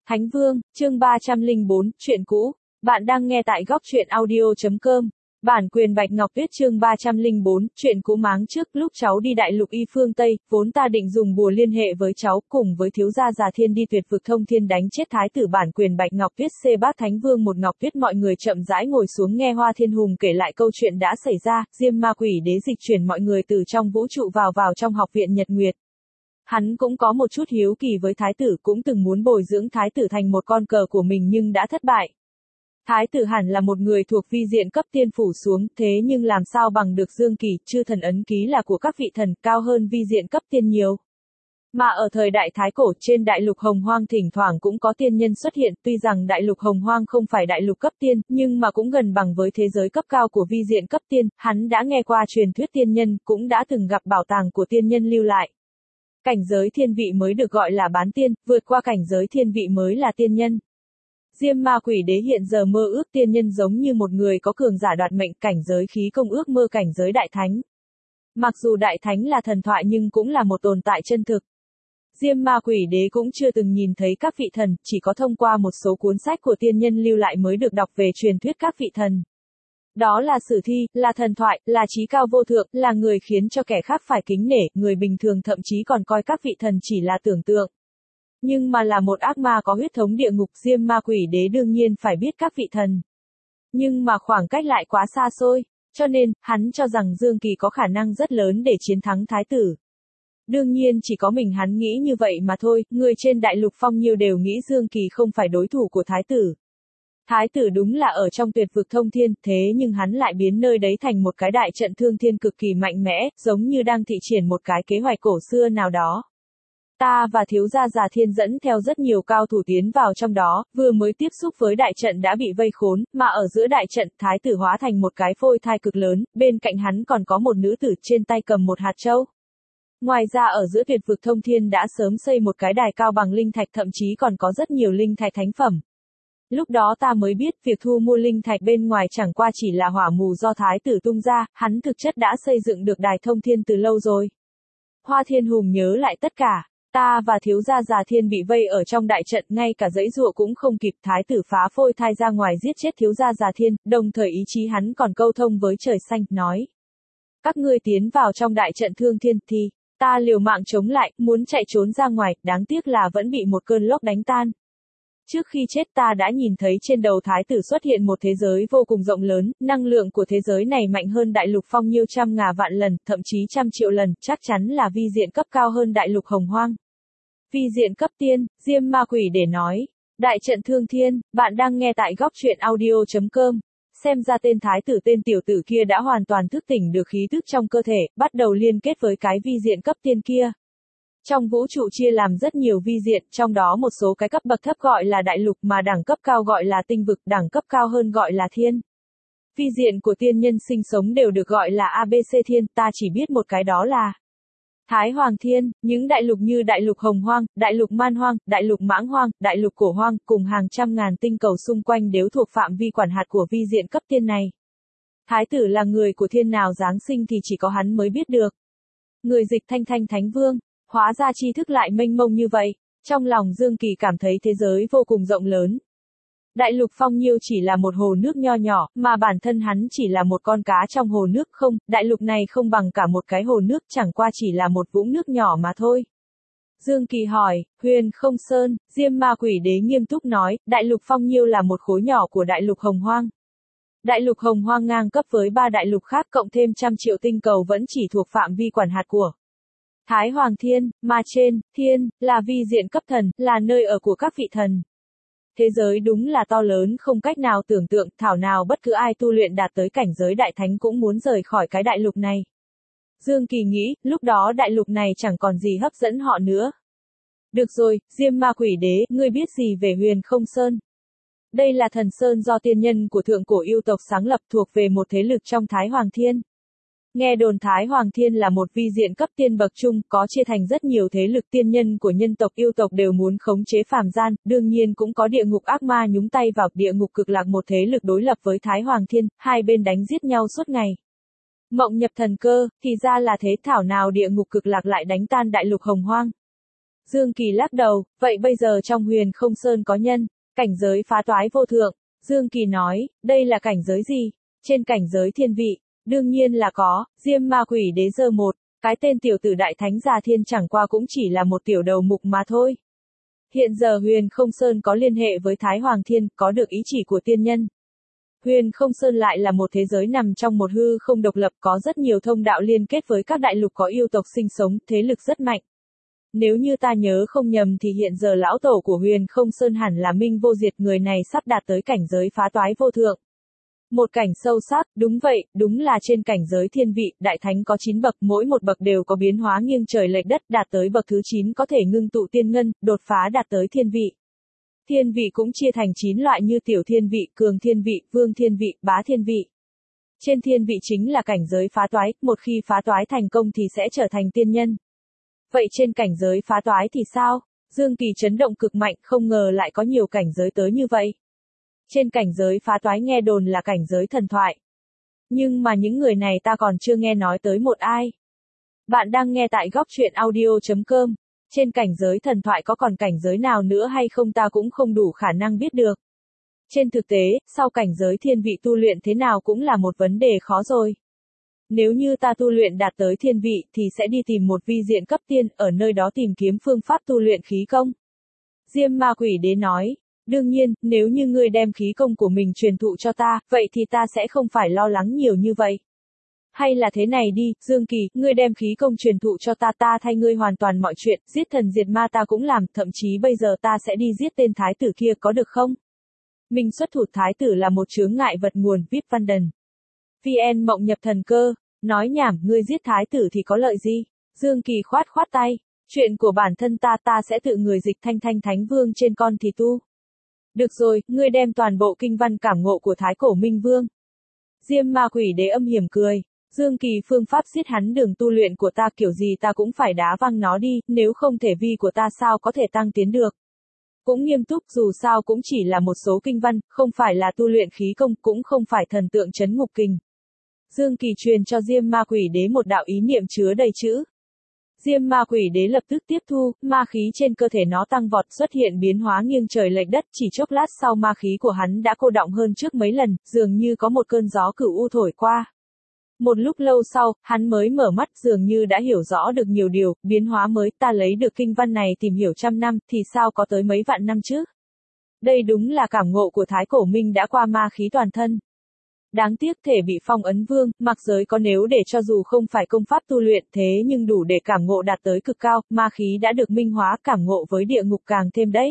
Thánh Vương, chương 304, chuyện cũ. Bạn đang nghe tại góc truyện audio.com. Bản quyền Bạch Ngọc Tuyết chương 304, chuyện cũ máng trước lúc cháu đi đại lục y phương Tây, vốn ta định dùng bùa liên hệ với cháu cùng với thiếu gia già thiên đi tuyệt vực thông thiên đánh chết thái tử. Bản quyền Bạch Ngọc Tuyết C bác Thánh Vương một Ngọc Tuyết. Mọi người chậm rãi ngồi xuống nghe Hoa Thiên Hùng kể lại câu chuyện đã xảy ra. Diêm ma quỷ đế dịch chuyển mọi người từ trong vũ trụ vào trong học viện Nhật Nguyệt. Hắn cũng có một chút hiếu kỳ với thái tử, cũng từng muốn bồi dưỡng thái tử thành một con cờ của mình nhưng đã thất bại. Thái tử hẳn là một người thuộc vi diện cấp tiên phủ xuống, thế nhưng làm sao bằng được Dương Kỳ, chư thần ấn ký là của các vị thần, cao hơn vi diện cấp tiên nhiều. Mà ở thời đại Thái Cổ, trên đại lục Hồng Hoang thỉnh thoảng cũng có tiên nhân xuất hiện, tuy rằng đại lục Hồng Hoang không phải đại lục cấp tiên, nhưng mà cũng gần bằng với thế giới cấp cao của vi diện cấp tiên. Hắn đã nghe qua truyền thuyết tiên nhân, cũng đã từng gặp bảo tàng của tiên nhân lưu lại. Cảnh giới thiên vị mới được gọi là bán tiên, vượt qua cảnh giới thiên vị mới là tiên nhân. Diêm ma quỷ đế hiện giờ mơ ước tiên nhân giống như một người có cường giả đoạt mệnh, cảnh giới khí công ước mơ cảnh giới đại thánh. Mặc dù đại thánh là thần thoại nhưng cũng là một tồn tại chân thực. Diêm ma quỷ đế cũng chưa từng nhìn thấy các vị thần, chỉ có thông qua một số cuốn sách của tiên nhân lưu lại mới được đọc về truyền thuyết các vị thần. Đó là sử thi, là thần thoại, là chí cao vô thượng, là người khiến cho kẻ khác phải kính nể, người bình thường thậm chí còn coi các vị thần chỉ là tưởng tượng. Nhưng mà là một ác ma có huyết thống địa ngục, Diêm ma quỷ đế đương nhiên phải biết các vị thần. Nhưng mà khoảng cách lại quá xa xôi, cho nên, hắn cho rằng Dương Kỳ có khả năng rất lớn để chiến thắng thái tử. Đương nhiên chỉ có mình hắn nghĩ như vậy mà thôi, người trên đại lục phong nhiêu đều nghĩ Dương Kỳ không phải đối thủ của thái tử. Thái tử đúng là ở trong tuyệt vực thông thiên, thế nhưng hắn lại biến nơi đấy thành một cái đại trận thương thiên cực kỳ mạnh mẽ, giống như đang thị triển một cái kế hoạch cổ xưa nào đó. Ta và thiếu gia già thiên dẫn theo rất nhiều cao thủ tiến vào trong đó, vừa mới tiếp xúc với đại trận đã bị vây khốn, mà ở giữa đại trận, thái tử hóa thành một cái phôi thai cực lớn, bên cạnh hắn còn có một nữ tử trên tay cầm một hạt châu. Ngoài ra ở giữa tuyệt vực thông thiên đã sớm xây một cái đài cao bằng linh thạch, thậm chí còn có rất nhiều linh thạch thánh phẩm. Lúc đó ta mới biết việc thu mua linh thạch bên ngoài chẳng qua chỉ là hỏa mù do thái tử tung ra, hắn thực chất đã xây dựng được đài thông thiên từ lâu rồi. Hoa Thiên Hùng nhớ lại tất cả, ta và thiếu gia già thiên bị vây ở trong đại trận, ngay cả giãy giụa cũng không kịp, thái tử phá phôi thai ra ngoài giết chết thiếu gia già thiên, đồng thời ý chí hắn còn câu thông với trời xanh, nói. Các ngươi tiến vào trong đại trận thương thiên thì, ta liều mạng chống lại, muốn chạy trốn ra ngoài, đáng tiếc là vẫn bị một cơn lốc đánh tan. Trước khi chết ta đã nhìn thấy trên đầu thái tử xuất hiện một thế giới vô cùng rộng lớn, năng lượng của thế giới này mạnh hơn đại lục phong nhiêu trăm ngàn vạn lần, thậm chí trăm triệu lần, chắc chắn là vi diện cấp cao hơn đại lục Hồng Hoang. Vi diện cấp tiên, Diêm ma quỷ để nói. Đại trận thương thiên, bạn đang nghe tại góc truyện audio.com. Xem ra tên thái tử tên tiểu tử kia đã hoàn toàn thức tỉnh được khí tức trong cơ thể, bắt đầu liên kết với cái vi diện cấp tiên kia. Trong vũ trụ chia làm rất nhiều vi diện, trong đó một số cái cấp bậc thấp gọi là đại lục mà đẳng cấp cao gọi là tinh vực, đẳng cấp cao hơn gọi là thiên. Vi diện của tiên nhân sinh sống đều được gọi là ABC thiên, ta chỉ biết một cái đó là Thái Hoàng Thiên. Những đại lục như đại lục Hồng Hoang, đại lục Man Hoang, đại lục Mãng Hoang, đại lục Cổ Hoang cùng hàng trăm ngàn tinh cầu xung quanh đều thuộc phạm vi quản hạt của vi diện cấp tiên này. Thái tử là người của thiên nào giáng sinh thì chỉ có hắn mới biết được. Người dịch Thanh Thanh Thánh Vương. Hóa ra tri thức lại mênh mông như vậy, trong lòng Dương Kỳ cảm thấy thế giới vô cùng rộng lớn. Đại lục phong nhiêu chỉ là một hồ nước nho nhỏ, mà bản thân hắn chỉ là một con cá trong hồ nước, không, đại lục này không bằng cả một cái hồ nước, chẳng qua chỉ là một vũng nước nhỏ mà thôi. Dương Kỳ hỏi, Huyền Không Sơn, Diêm ma quỷ đế nghiêm túc nói, đại lục phong nhiêu là một khối nhỏ của đại lục Hồng Hoang. Đại lục Hồng Hoang ngang cấp với 3 đại lục khác cộng thêm trăm triệu tinh cầu vẫn chỉ thuộc phạm vi quản hạt của Thái Hoàng Thiên, mà trên, thiên, là vi diện cấp thần, là nơi ở của các vị thần. Thế giới đúng là to lớn không cách nào tưởng tượng, thảo nào bất cứ ai tu luyện đạt tới cảnh giới đại thánh cũng muốn rời khỏi cái đại lục này. Dương Kỳ nghĩ, lúc đó đại lục này chẳng còn gì hấp dẫn họ nữa. Được rồi, Diêm ma quỷ đế, ngươi biết gì về Huyền Không Sơn? Đây là thần sơn do tiên nhân của thượng cổ yêu tộc sáng lập, thuộc về một thế lực trong Thái Hoàng Thiên. Nghe đồn Thái Hoàng Thiên là một vi diện cấp tiên bậc trung, có chia thành rất nhiều thế lực, tiên nhân của nhân tộc yêu tộc đều muốn khống chế phàm gian, đương nhiên cũng có địa ngục ác ma nhúng tay vào, địa ngục cực lạc một thế lực đối lập với Thái Hoàng Thiên, hai bên đánh giết nhau suốt ngày. Mộng nhập thần cơ, thì ra là thế, thảo nào địa ngục cực lạc lại đánh tan đại lục Hồng Hoang. Dương Kỳ lắc đầu, vậy bây giờ trong Huyền Không Sơn có nhân, cảnh giới phá toái vô thượng. Dương Kỳ nói, đây là cảnh giới gì? Trên cảnh giới thiên vị, đương nhiên là có, Diêm Ma Quỷ Đế giơ một, cái tên tiểu tử đại thánh già thiên chẳng qua cũng chỉ là một tiểu đầu mục mà thôi. Hiện giờ Huyền Không Sơn có liên hệ với Thái Hoàng Thiên, có được ý chỉ của tiên nhân. Huyền Không Sơn lại là một thế giới nằm trong một hư không độc lập, có rất nhiều thông đạo liên kết với các đại lục có yêu tộc sinh sống, thế lực rất mạnh. Nếu như ta nhớ không nhầm thì hiện giờ lão tổ của Huyền Không Sơn hẳn là Minh Vô Diệt, người này sắp đạt tới cảnh giới phá toái vô thượng. Một cảnh sâu sắc, đúng vậy, đúng là trên cảnh giới thiên vị, đại thánh có 9 bậc, mỗi một bậc đều có biến hóa nghiêng trời lệch đất, đạt tới bậc thứ 9 có thể ngưng tụ tiên ngân, đột phá đạt tới thiên vị. Thiên vị cũng chia thành 9 loại như tiểu thiên vị, cường thiên vị, vương thiên vị, bá thiên vị. Trên thiên vị chính là cảnh giới phá toái, một khi phá toái thành công thì sẽ trở thành tiên nhân. Vậy trên cảnh giới phá toái thì sao? Dương Kỳ chấn động cực mạnh, không ngờ lại có nhiều cảnh giới tới như vậy. Trên cảnh giới phá toái nghe đồn là cảnh giới thần thoại. Nhưng mà những người này ta còn chưa nghe nói tới một ai. Bạn đang nghe tại góc truyện audio.com. Trên cảnh giới thần thoại có còn cảnh giới nào nữa hay không ta cũng không đủ khả năng biết được. Trên thực tế, sau cảnh giới thiên vị tu luyện thế nào cũng là một vấn đề khó rồi. Nếu như ta tu luyện đạt tới thiên vị thì sẽ đi tìm một vi diện cấp tiên, ở nơi đó tìm kiếm phương pháp tu luyện khí công. Diêm Ma Quỷ Đế nói, đương nhiên, nếu như ngươi đem khí công của mình truyền thụ cho ta, vậy thì ta sẽ không phải lo lắng nhiều như vậy. Hay là thế này đi, Dương Kỳ, ngươi đem khí công truyền thụ cho ta, ta thay ngươi hoàn toàn mọi chuyện, giết thần diệt ma ta cũng làm, thậm chí bây giờ ta sẽ đi giết tên thái tử kia có được không? Mình xuất thủ thái tử là một chướng ngại vật nguồn, VIP Văn Đần. VN Mộng Nhập Thần Cơ, nói nhảm, ngươi giết thái tử thì có lợi gì? Dương Kỳ khoát khoát tay, chuyện của bản thân ta sẽ tự người dịch thanh thanh thánh vương trên con thì tu. Được rồi, ngươi đem toàn bộ kinh văn cảm ngộ của Thái Cổ Minh Vương. Diêm Ma Quỷ Đế âm hiểm cười. Dương Kỳ, phương pháp giết hắn đường tu luyện của ta kiểu gì ta cũng phải đá văng nó đi, nếu không thể vi của ta sao có thể tăng tiến được. Cũng nghiêm túc, dù sao cũng chỉ là một số kinh văn, không phải là tu luyện khí công, cũng không phải thần tượng trấn ngục kình. Dương Kỳ truyền cho Diêm Ma Quỷ Đế một đạo ý niệm chứa đầy chữ. Diêm Ma Quỷ Đế lập tức tiếp thu, ma khí trên cơ thể nó tăng vọt, xuất hiện biến hóa nghiêng trời lệch đất, chỉ chốc lát sau ma khí của hắn đã cô đọng hơn trước mấy lần, dường như có một cơn gió cửu u thổi qua. Một lúc lâu sau, hắn mới mở mắt, dường như đã hiểu rõ được nhiều điều, biến hóa mới, ta lấy được kinh văn này tìm hiểu trăm năm, thì sao có tới mấy vạn năm chứ? Đây đúng là cảm ngộ của Thái Cổ Minh đã qua ma khí toàn thân. Đáng tiếc thể bị phong ấn vương, mặc giới có nếu để cho dù không phải công pháp tu luyện thế nhưng đủ để cảm ngộ đạt tới cực cao, ma khí đã được minh hóa, cảm ngộ với địa ngục càng thêm đấy.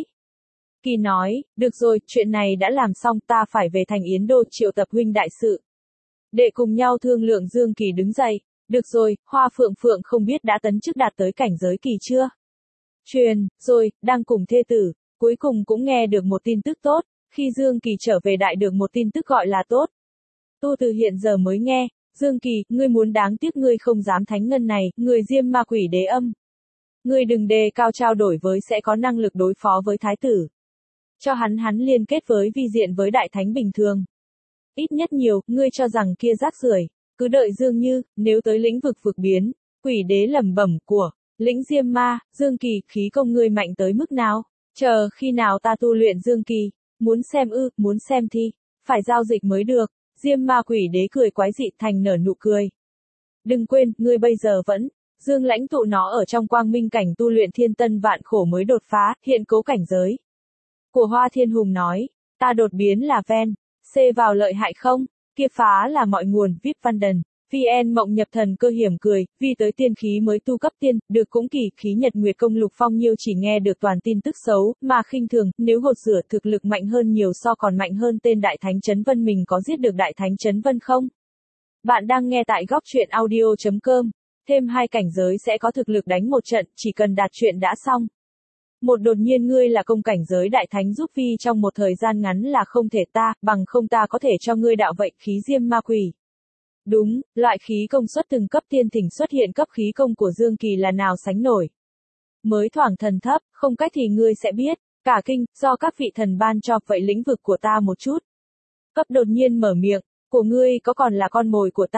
Kỳ nói, được rồi, chuyện này đã làm xong, ta phải về thành Yến Đô triệu tập huynh đại sự. Để cùng nhau thương lượng. Dương Kỳ đứng dậy, được rồi, Hoa Phượng Phượng không biết đã tấn chức đạt tới cảnh giới kỳ chưa? Truyền, rồi, đang cùng thê tử, cuối cùng cũng nghe được một tin tức tốt, khi Dương Kỳ trở về đại được một tin tức gọi là tốt. Tu từ hiện giờ mới nghe, Dương Kỳ, ngươi muốn đáng tiếc ngươi không dám thánh ngân này, người Diêm Ma Quỷ Đế âm. Ngươi đừng đề cao trao đổi với sẽ có năng lực đối phó với thái tử. Cho hắn liên kết với vi diện với đại thánh bình thường. Ít nhất nhiều, ngươi cho rằng kia rác rưởi, cứ đợi Dương Như, nếu tới lĩnh vực vực biến, Quỷ Đế lẩm bẩm của, lĩnh Diêm Ma, Dương Kỳ, khí công ngươi mạnh tới mức nào? Chờ khi nào ta tu luyện. Dương Kỳ, muốn xem ư, muốn xem thì, phải giao dịch mới được. Diêm Ma Quỷ Đế cười quái dị thành nở nụ cười. Đừng quên, ngươi bây giờ vẫn, Dương lãnh tụ nó ở trong quang minh cảnh tu luyện thiên tân vạn khổ mới đột phá, hiện cố cảnh giới. Của Hoa Thiên Hùng nói, ta đột biến là ven, C vào lợi hại không, kia phá là mọi nguồn, VIP Văn Đần. VN Mộng Nhập Thần Cơ hiểm cười, vì tới tiên khí mới tu cấp tiên, được cũng kỳ, khí Nhật Nguyệt Công Lục Phong Nhiêu chỉ nghe được toàn tin tức xấu, mà khinh thường, nếu gột rửa thực lực mạnh hơn nhiều so còn mạnh hơn tên Đại Thánh Chấn Vân, mình có giết được Đại Thánh Chấn Vân không? Bạn đang nghe tại góc truyện audio.com, thêm 2 cảnh giới sẽ có thực lực đánh một trận, chỉ cần đạt chuyện đã xong. Một đột nhiên ngươi là công cảnh giới đại thánh giúp vi trong một thời gian ngắn là không thể ta, bằng không ta có thể cho ngươi đạo vậy khí Diêm Ma Quỷ. Đúng, loại khí công suất từng cấp tiên thỉnh xuất hiện cấp khí công của Dương Kỳ là nào sánh nổi. Mới thoảng thần thấp, không cách thì ngươi sẽ biết, cả kinh, do các vị thần ban cho vậy lĩnh vực của ta một chút. Cấp đột nhiên mở miệng, của ngươi có còn là con mồi của ta,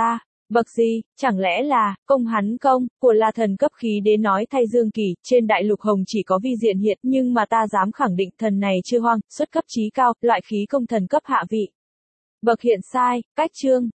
Bậc gì, chẳng lẽ là, công hắn công, của là thần cấp khí đế nói thay Dương Kỳ, trên đại lục hồng chỉ có vi diện hiện, nhưng mà ta dám khẳng định thần này chưa hoang, xuất cấp chí cao, loại khí công thần cấp hạ vị. Bậc hiện sai, cách chương.